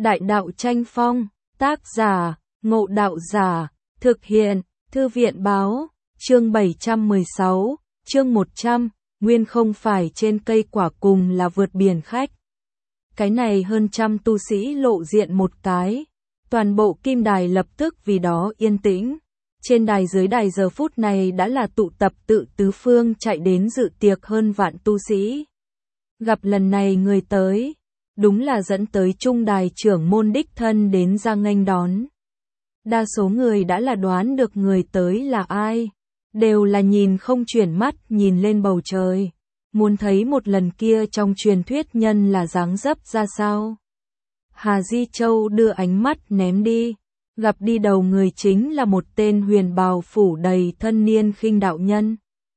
Đại đạo tranh phong, tác giả, Ngộ Đạo Giả, thực hiện, Thư viện báo, chương 716, chương 100, nguyên không phải trên cây quả cùng là vượt biển khách. Cái này hơn trăm tu sĩ lộ diện một cái, toàn bộ kim đài lập tức vì đó yên tĩnh. Trên đài dưới đài giờ phút này đã là tụ tập tự tứ phương chạy đến dự tiệc hơn vạn tu sĩ. Gặp lần này người tới, đúng là dẫn tới trung đài trưởng môn đích thân đến ra nghênh đón. Đa số người đã là đoán được người tới là ai, đều là nhìn không chuyển mắt nhìn lên bầu trời, muốn thấy một lần kia trong truyền thuyết nhân là dáng dấp ra sao. Hà Di Châu đưa ánh mắt ném đi, gặp đi đầu người chính là một tên huyền bào phủ đầy thân niên khinh đạo nhân.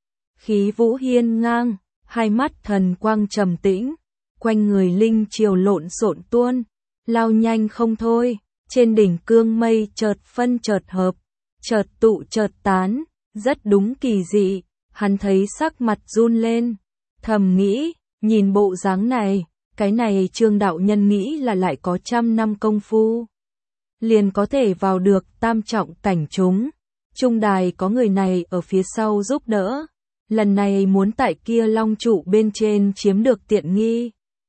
Khí vũ hiên ngang, hai mắt thần quang trầm tĩnh, quanh người linh chiều lộn xộn tuôn, lao nhanh không thôi, trên đỉnh cương mây chợt phân chợt hợp, chợt tụ chợt tán, rất đúng kỳ dị, hắn thấy sắc mặt run lên, thầm nghĩ, nhìn bộ dáng này, cái này Trương đạo nhân nghĩ là lại có 100 năm công phu, liền có thể vào được tam trọng cảnh chúng. Trung đài có người này ở phía sau giúp đỡ, lần này muốn tại kia long trụ bên trên chiếm được tiện nghi,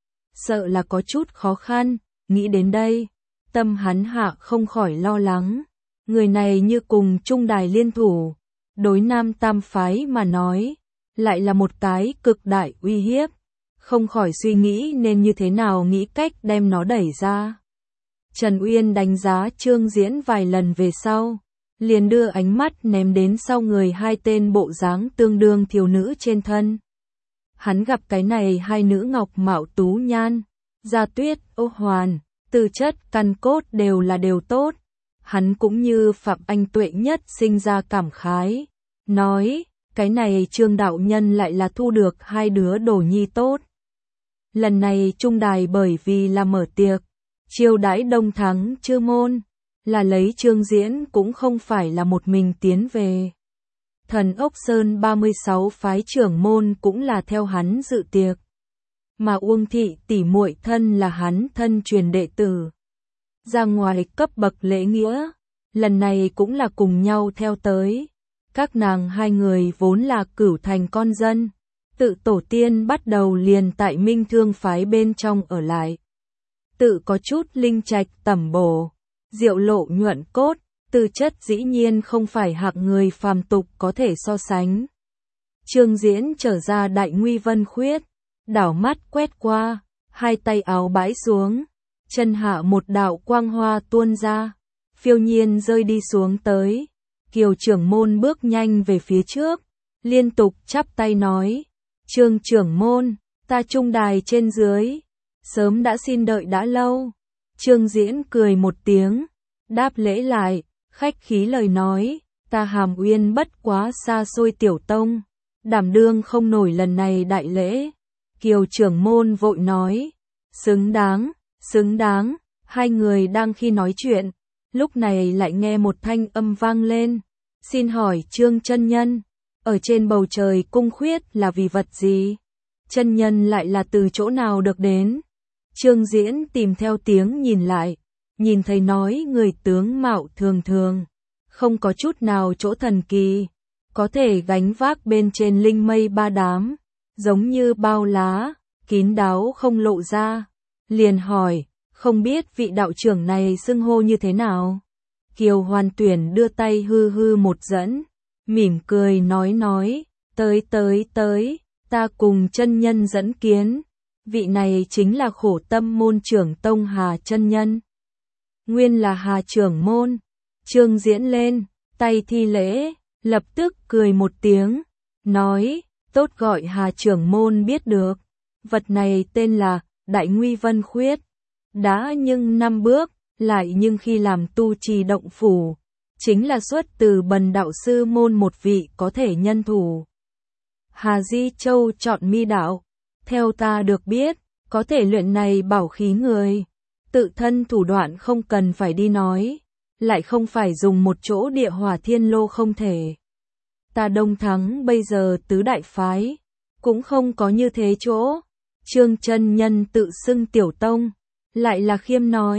sợ là có chút khó khăn. Nghĩ đến đây, tâm hắn hạ không khỏi lo lắng, người này như cùng trung đài liên thủ, đối Nam Tam phái mà nói, lại là một cái cực đại uy hiếp, không khỏi suy nghĩ nên như thế nào nghĩ cách đem nó đẩy ra. Trần Uyên đánh giá Trương Diễn vài lần về sau, liền đưa ánh mắt ném đến sau người hai tên bộ dáng tương đương thiếu nữ trên thân. Hắn gặp cái này hai nữ ngọc mạo tú nhan, Gia Tuyết, Ô Hoàn, tư chất căn cốt đều là đều tốt. Hắn cũng như Phạm Anh Tuệ nhất sinh ra cảm khái, nói, cái này Trương đạo nhân lại là thu được hai đứa đồ nhi tốt. Lần này trung đài bởi vì là mở tiệc, chiêu đãi đông thắng chư môn, là lấy Trương Diễn cũng không phải là một mình tiến về. Thần Ốc Sơn 36 phái trưởng môn cũng là theo hắn dự tiệc, mà Uông thị tỷ muội thân là hắn thân truyền đệ tử. Ra ngoài cấp bậc lễ nghĩa, lần này cũng là cùng nhau theo tới. Các nàng hai người vốn là Cửu Thành con dân, tự tổ tiên bắt đầu liền tại Minh Thương phái bên trong ở lại. Tự có chút linh trạch tẩm bổ, diệu lộ nhuận cốt, tư chất dĩ nhiên không phải hạng người phàm tục có thể so sánh. Trương Diễn trở ra đại nguy vân khuyết, đảo mắt quét qua, hai tay áo bãi xuống, chân hạ một đạo quang hoa tuôn ra, phiêu nhiên rơi đi xuống tới. Kiều trưởng môn bước nhanh về phía trước, liên tục chắp tay nói, Trương trưởng môn, ta trung đài trên dưới, sớm đã xin đợi đã lâu. Trương Diễn cười một tiếng, đáp lễ lại, khách khí lời nói, ta Hàm Uyên bất quá xa xôi tiểu tông, đảm đương không nổi lần này đại lễ. Kiều trưởng môn vội nói, xứng đáng, xứng đáng. Hai người đang khi nói chuyện, lúc này lại nghe một thanh âm vang lên, xin hỏi Trương chân nhân, ở trên bầu trời cung khuyết là vì vật gì? Chân nhân lại là từ chỗ nào được đến? Trương Diễn tìm theo tiếng nhìn lại, nhìn thấy nói người tướng mạo thường thường, không có chút nào chỗ thần kỳ, có thể gánh vác bên trên linh mây ba đám, giống như bao lá, kín đáo không lộ ra. Liền hỏi, không biết vị đạo trưởng này xưng hô như thế nào? Kiều Hoàn Tuyển đưa tay hư hư một dẫn, mỉm cười nói, tới, ta cùng chân nhân dẫn kiến. Vị này chính là Khổ Tâm môn trưởng tông Hà chân nhân. Nguyên là Hà trưởng môn. Trương Diễn lên, tay thi lễ, lập tức cười một tiếng, nói, tốt gọi Hà trưởng môn biết được. Vật này tên là Đại Nguy Vân Khuyết. Đã nhưng 5 bước, lại nhưng khi làm tu trì động phủ, chính là xuất từ Bần đạo sư môn một vị có thể nhân thủ. Hà Di Châu chọn mi đạo, theo ta được biết, có thể luyện này bảo khí người, tự thân thủ đoạn không cần phải đi nói, lại không phải dùng một chỗ địa hỏa thiên lô không thể. Ta Đông Thắng bây giờ tứ đại phái, cũng không có như thế chỗ. Trương chân nhân tự xưng tiểu tông, lại là khiêm nói,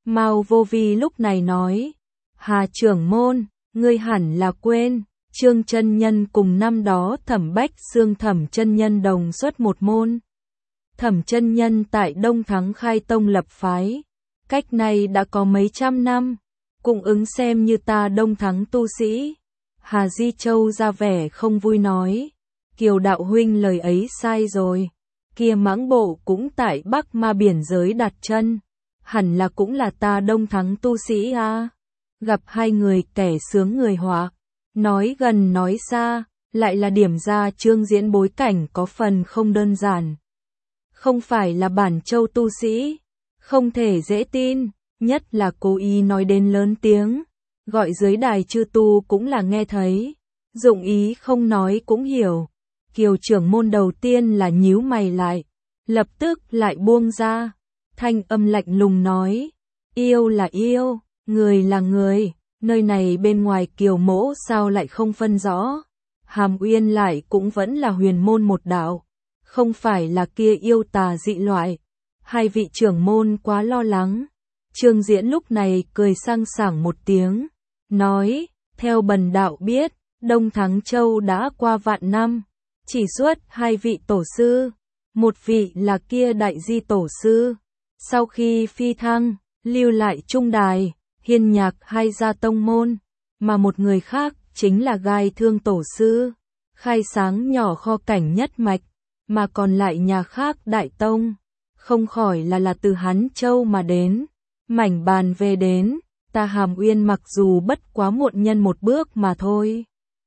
Mao Vô Vi lúc này nói, Hà trưởng môn, ngươi hẳn là quên, Trương chân nhân cùng năm đó Thẩm Bách Xương Thẩm chân nhân đồng xuất một môn. Thẩm chân nhân tại Đông Thắng khai tông lập phái, cách này đã có mấy trăm năm, cũng ứng xem như ta Đông Thắng tu sĩ. Hà Di Châu ra vẻ không vui nói, Kiều đạo huynh lời ấy sai rồi, kia mãng bộ cũng tại Bắc Ma biển giới đặt chân, hẳn là cũng là ta Đông Thắng tu sĩ a. Gặp hai người kẻ sướng người họa, nói gần nói xa, lại là điểm ra Trương Diễn bối cảnh có phần không đơn giản. Không phải là Bản Châu tu sĩ, không thể dễ tin, nhất là cố ý nói đến lớn tiếng, gọi dưới đài chư tu cũng là nghe thấy, dụng ý không nói cũng hiểu. Kiều trưởng môn đầu tiên là nhíu mày lại, lập tức lại buông ra, thanh âm lạnh lùng nói, yêu là yêu, người là người, nơi này bên ngoài Kiều mỗ sao lại không phân rõ, Hàm Uyên lại cũng vẫn là huyền môn một đạo, không phải là kia yêu tà dị loại. Hai vị trưởng môn quá lo lắng. Trương Diễn lúc này cười sang sảng một tiếng, nói, theo bần đạo biết, Đông Thắng Châu đã qua vạn năm, chỉ xuất hai vị tổ sư, một vị là kia Đại Di tổ sư, sau khi phi thăng, lưu lại Trung Đài, Hiên Nhạc hai gia tông môn, mà một người khác chính là Gai Thương tổ sư, khai sáng nhỏ kho cảnh nhất mạch, mà còn lại nhà khác đại tông, không khỏi là từ Hán Châu mà đến, mảnh bàn về đến, ta Hàm Uyên mặc dù bất quá muộn nhân một bước mà thôi.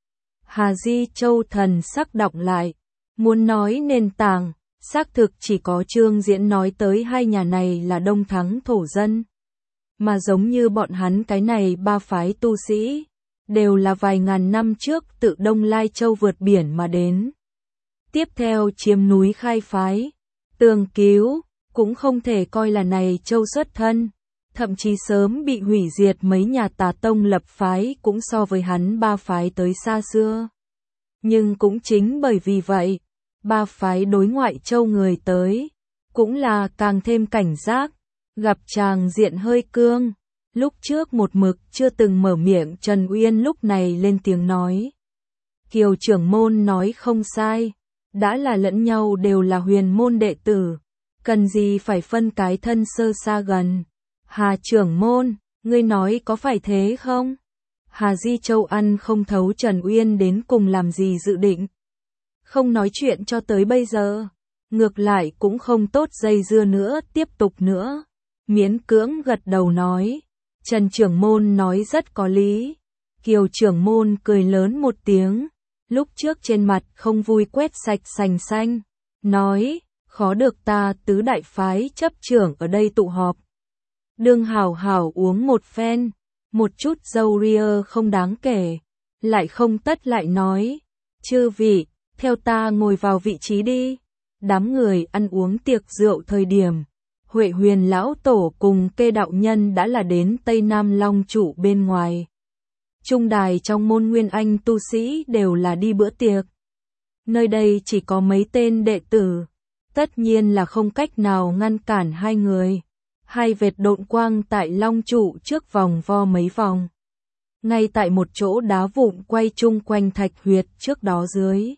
Hà Di Châu thần sắc đọng lại, muốn nói nền tảng, xác thực chỉ có Trương Diễn nói tới hai nhà này là Đông Thắng thổ dân, mà giống như bọn hắn cái này ba phái tu sĩ, đều là vài ngàn năm trước tự Đông Lai Châu vượt biển mà đến. Tiếp theo chiếm núi khai phái, tường cứu, cũng không thể coi là này châu xuất thân, thậm chí sớm bị hủy diệt mấy nhà tà tông lập phái cũng so với hắn ba phái tới xa xưa. Nhưng cũng chính bởi vì vậy, ba phái đối ngoại châu người tới, cũng là càng thêm cảnh giác, gặp tràng diện hơi cương. Lúc trước một mực chưa từng mở miệng Trần Uyên lúc này lên tiếng nói. Kiều trưởng môn nói không sai, đã là lẫn nhau đều là huyền môn đệ tử, cần gì phải phân cái thân sơ xa gần. Hà trưởng môn, ngươi nói có phải thế không? Hà Di Châu ăn không thấu Trần Uyên đến cùng làm gì dự định. Không nói chuyện cho tới bây giờ, ngược lại cũng không tốt dây dưa nữa, tiếp tục nữa. Miễn cưỡng gật đầu nói, Trần trưởng môn nói rất có lý. Kiều trưởng môn cười lớn một tiếng, lúc trước trên mặt không vui quét sạch sành xanh, nói, khó được ta tứ đại phái chấp trưởng ở đây tụ họp. Đương hảo hảo uống một phen, một chút dâu ria không đáng kể, lại không tất lại nói, chư vị, theo ta ngồi vào vị trí đi. Đám người ăn uống tiệc rượu thời điểm, Huệ Huyền lão tổ cùng Kê đạo nhân đã là đến Tây Nam Long trụ bên ngoài. Trung đài trong môn Nguyên Anh tu sĩ đều là đi bữa tiệc. Nơi đây chỉ có mấy tên đệ tử, tất nhiên là không cách nào ngăn cản hai người. Hai vệt độn quang tại Long trụ trước vòng vo mấy vòng. Ngay tại một chỗ đá vụn quay chung quanh thạch huyệt trước đó dưới.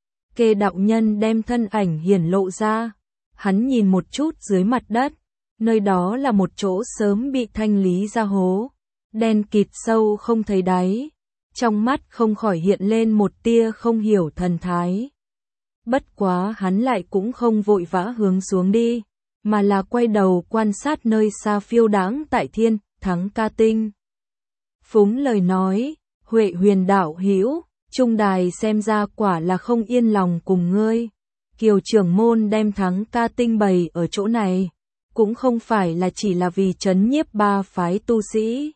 Kê đạo nhân đem thân ảnh hiển lộ ra. Hắn nhìn một chút dưới mặt đất, nơi đó là một chỗ sớm bị thanh lý ra hố, đen kịt sâu không thấy đáy, trong mắt không khỏi hiện lên một tia không hiểu thần thái. Bất quá hắn lại cũng không vội vã hướng xuống đi, mà là quay đầu quan sát nơi xa phiêu đáng tại Thiên Thắng Ca Tinh. Phúng lời nói, Huệ Huyền đạo hữu, Trung đài xem ra quả là không yên lòng cùng ngươi. Kiều trưởng môn đem Thắng Ca Tinh bày ở chỗ này, cũng không phải là chỉ là vì trấn nhiếp ba phái tu sĩ,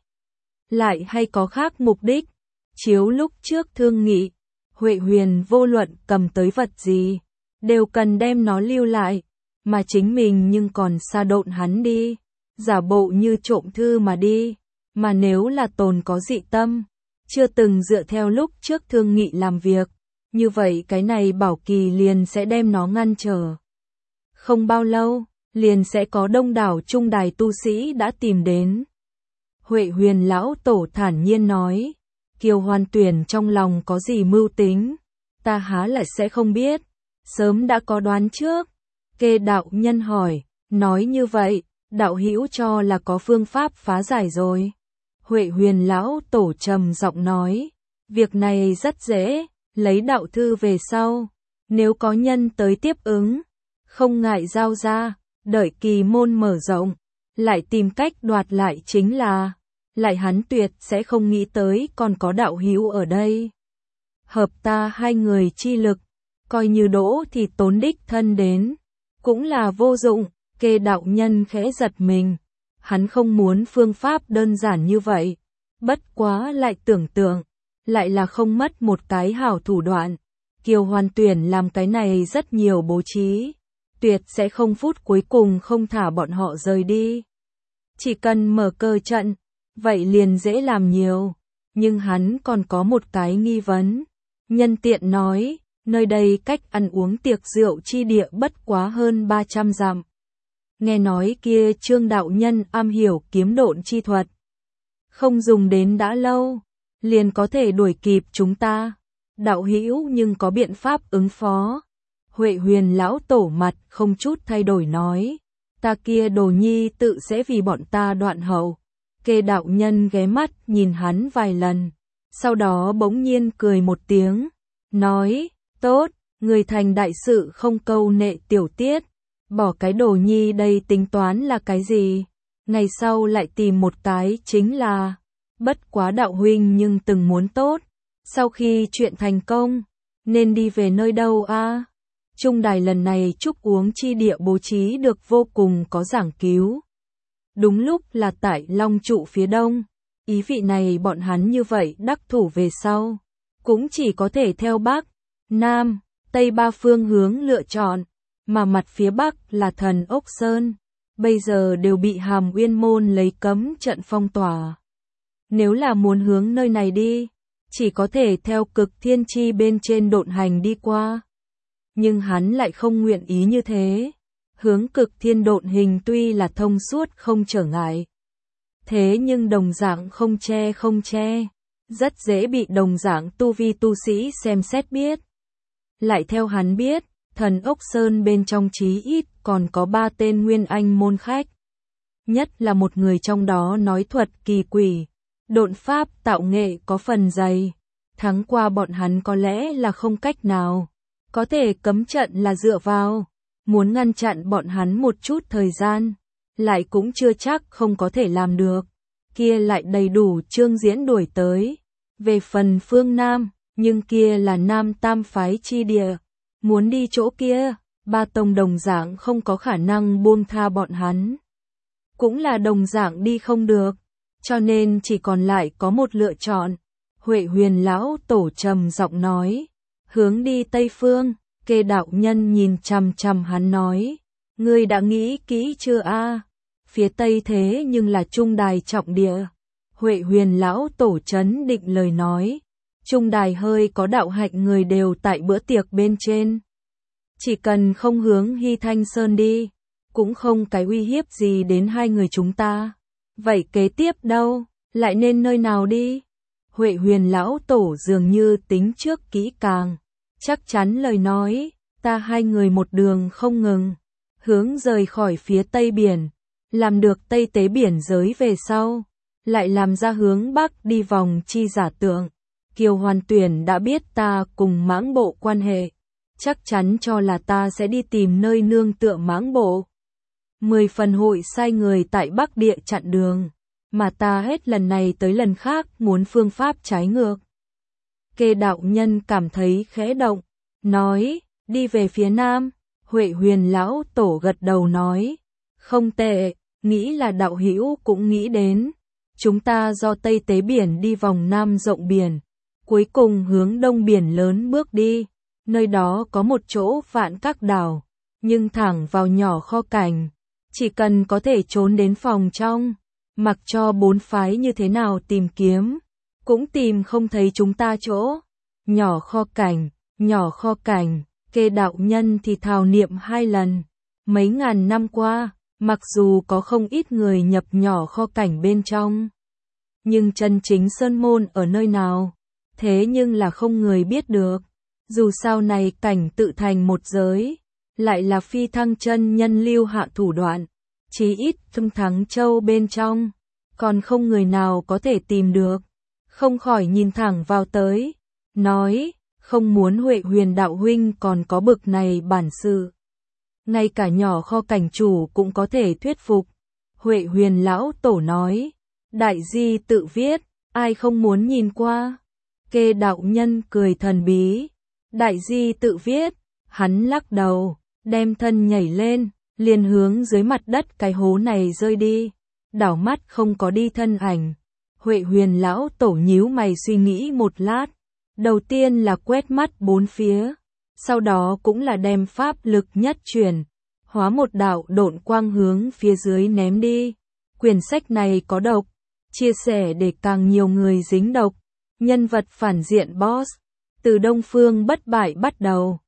lại hay có khác mục đích. Chiếu lúc trước thương nghị, Huệ Huyền vô luận cầm tới vật gì, đều cần đem nó lưu lại, mà chính mình nhưng còn xa độn hắn đi, giả bộ như trộm thư mà đi, mà nếu là tồn có dị tâm, chưa từng dựa theo lúc trước thương nghị làm việc, như vậy cái này bảo kỳ liền sẽ đem nó ngăn trở. Không bao lâu, liền sẽ có đông đảo trung đài tu sĩ đã tìm đến. Huệ Huyền lão tổ thản nhiên nói, Kiều Hoan Tuyển trong lòng có gì mưu tính, ta há lại sẽ không biết, sớm đã có đoán trước. Kê đạo nhân hỏi, nói như vậy, đạo hữu cho là có phương pháp phá giải rồi. Huệ Huyền lão tổ trầm giọng nói, việc này rất dễ, lấy đạo thư về sau, nếu có nhân tới tiếp ứng, không ngại giao ra, đợi kỳ môn mở rộng, lại tìm cách đoạt lại chính là, lại hắn tuyệt sẽ không nghĩ tới còn có đạo hữu ở đây. Hợp ta hai người chi lực, coi như đỗ thì tốn đích thân đến, cũng là vô dụng. Kê đạo nhân khẽ giật mình, hắn không muốn phương pháp đơn giản như vậy, bất quá lại tưởng tượng, lại là không mất một cái hảo thủ đoạn. Kiều Hoan Tuyển làm cái này rất nhiều bố trí, tuyệt sẽ không phút cuối cùng không thả bọn họ rời đi. Chỉ cần mở cơ trận, vậy liền dễ làm nhiều, nhưng hắn còn có một cái nghi vấn. Nhân tiện nói, nơi đây cách ăn uống tiệc rượu chi địa bất quá hơn 300 dặm. Nghe nói kia Trương đạo nhân am hiểu kiếm độn chi thuật, không dùng đến đã lâu, liền có thể đuổi kịp chúng ta. Đạo hữu nhưng có biện pháp ứng phó. Huệ Huyền lão tổ mặt không chút thay đổi nói, ta kia đồ nhi tự sẽ vì bọn ta đoạn hậu. Kê đạo nhân ghé mắt nhìn hắn vài lần, sau đó bỗng nhiên cười một tiếng, nói, tốt, người thành đại sự không câu nệ tiểu tiết, bỏ cái đồ nhi đây tính toán là cái gì, ngày sau lại tìm một cái chính là, bất quá đạo huynh nhưng từng muốn tốt, sau khi chuyện thành công, nên đi về nơi đâu a? Trung đài lần này chúc uống chi địa bố trí được vô cùng có giảng cứu. Đúng lúc là tại Long trụ phía đông, ý vị này bọn hắn như vậy đắc thủ về sau, cũng chỉ có thể theo Bắc, Nam, Tây ba phương hướng lựa chọn, mà mặt phía Bắc là Thần Ốc Sơn, bây giờ đều bị Hàm Uyên môn lấy cấm trận phong tỏa. Nếu là muốn hướng nơi này đi, chỉ có thể theo Cực Thiên Chi bên trên độn hành đi qua. Nhưng hắn lại không nguyện ý như thế. Hướng Cực Thiên độn hình tuy là thông suốt không trở ngại, thế nhưng đồng dạng không che, rất dễ bị đồng dạng tu vi tu sĩ xem xét biết. Lại theo hắn biết, Thần Ốc Sơn bên trong chí ít còn có 3 tên Nguyên Anh môn khách. Nhất là một người trong đó nói thuật kỳ quỷ, độn pháp tạo nghệ có phần dày, thắng qua bọn hắn có lẽ là không cách nào. Có thể cấm trận là dựa vào, muốn ngăn chặn bọn hắn một chút thời gian, lại cũng chưa chắc không có thể làm được. Kia lại đầy đủ Trương Diễn đuổi tới. Về phần phương Nam, nhưng kia là Nam Tam phái chi địa, muốn đi chỗ kia, ba tông đồng dạng không có khả năng buông tha bọn hắn. Cũng là đồng dạng đi không được, cho nên chỉ còn lại có một lựa chọn. Huệ Huyền lão tổ trầm giọng nói, hướng đi Tây Phương. Kê đạo nhân nhìn chằm chằm hắn nói, ngươi đã nghĩ kỹ chưa a? Phía Tây thế nhưng là trung đài trọng địa. Huệ Huyền lão tổ trấn định lời nói, trung đài hơi có đạo hạnh người đều tại bữa tiệc bên trên. Chỉ cần không hướng Hy Thanh Sơn đi, cũng không cái uy hiếp gì đến hai người chúng ta. Vậy kế tiếp đâu, lại nên nơi nào đi? Huệ Huyền lão tổ dường như tính trước kỹ càng. Chắc chắn lời nói, ta hai người một đường không ngừng, hướng rời khỏi phía Tây Biển, làm được Tây Tế Biển giới về sau, lại làm ra hướng Bắc đi vòng chi giả tượng. Kiều Hoan Tuyển đã biết ta cùng Mãng Bộ quan hệ, chắc chắn cho là ta sẽ đi tìm nơi nương tựa Mãng Bộ. 10 phần hội sai người tại Bắc Địa chặn đường, mà ta hết lần này tới lần khác muốn phương pháp trái ngược. Kê đạo nhân cảm thấy khẽ động, nói, đi về phía Nam. Huệ Huyền lão tổ gật đầu nói, không tệ, nghĩ là đạo hữu cũng nghĩ đến. Chúng ta do Tây Tế Biển đi vòng Nam rộng biển, cuối cùng hướng Đông Biển lớn bước đi. Nơi đó có một chỗ Vạn Các đảo, nhưng thẳng vào nhỏ kho cảnh. Chỉ cần có thể trốn đến phòng trong, mặc cho bốn phái như thế nào tìm kiếm, cũng tìm không thấy chúng ta chỗ. Nhỏ kho cảnh, Kê đạo nhân thì thào niệm 2 lần. Mấy ngàn năm qua, mặc dù có không ít người nhập nhỏ kho cảnh bên trong, nhưng chân chính sơn môn ở nơi nào, thế nhưng là không người biết được. Dù sau này cảnh tự thành một giới, lại là phi thăng chân nhân lưu hạ thủ đoạn, chí ít trong Thắng Châu bên trong, còn không người nào có thể tìm được. Không khỏi nhìn thẳng vào tới, nói, không muốn Huệ Huyền đạo huynh còn có bực này bản sự. Ngay cả nhỏ kho cảnh chủ cũng có thể thuyết phục. Huệ Huyền lão tổ nói, đại di tự viết, ai không muốn nhìn qua. Kê đạo nhân cười thần bí, đại di tự viết, hắn lắc đầu, đem thân nhảy lên, liền hướng dưới mặt đất cái hố này rơi đi, đảo mắt không có đi thân ảnh. Huệ Huyền lão tổ nhíu mày suy nghĩ một lát, đầu tiên là quét mắt bốn phía, sau đó cũng là đem pháp lực nhất chuyển, hóa một đạo độn quang hướng phía dưới ném đi. Quyển sách này có độc, chia sẻ để càng nhiều người dính độc. Nhân vật phản diện boss, từ Đông Phương bất bại bắt đầu.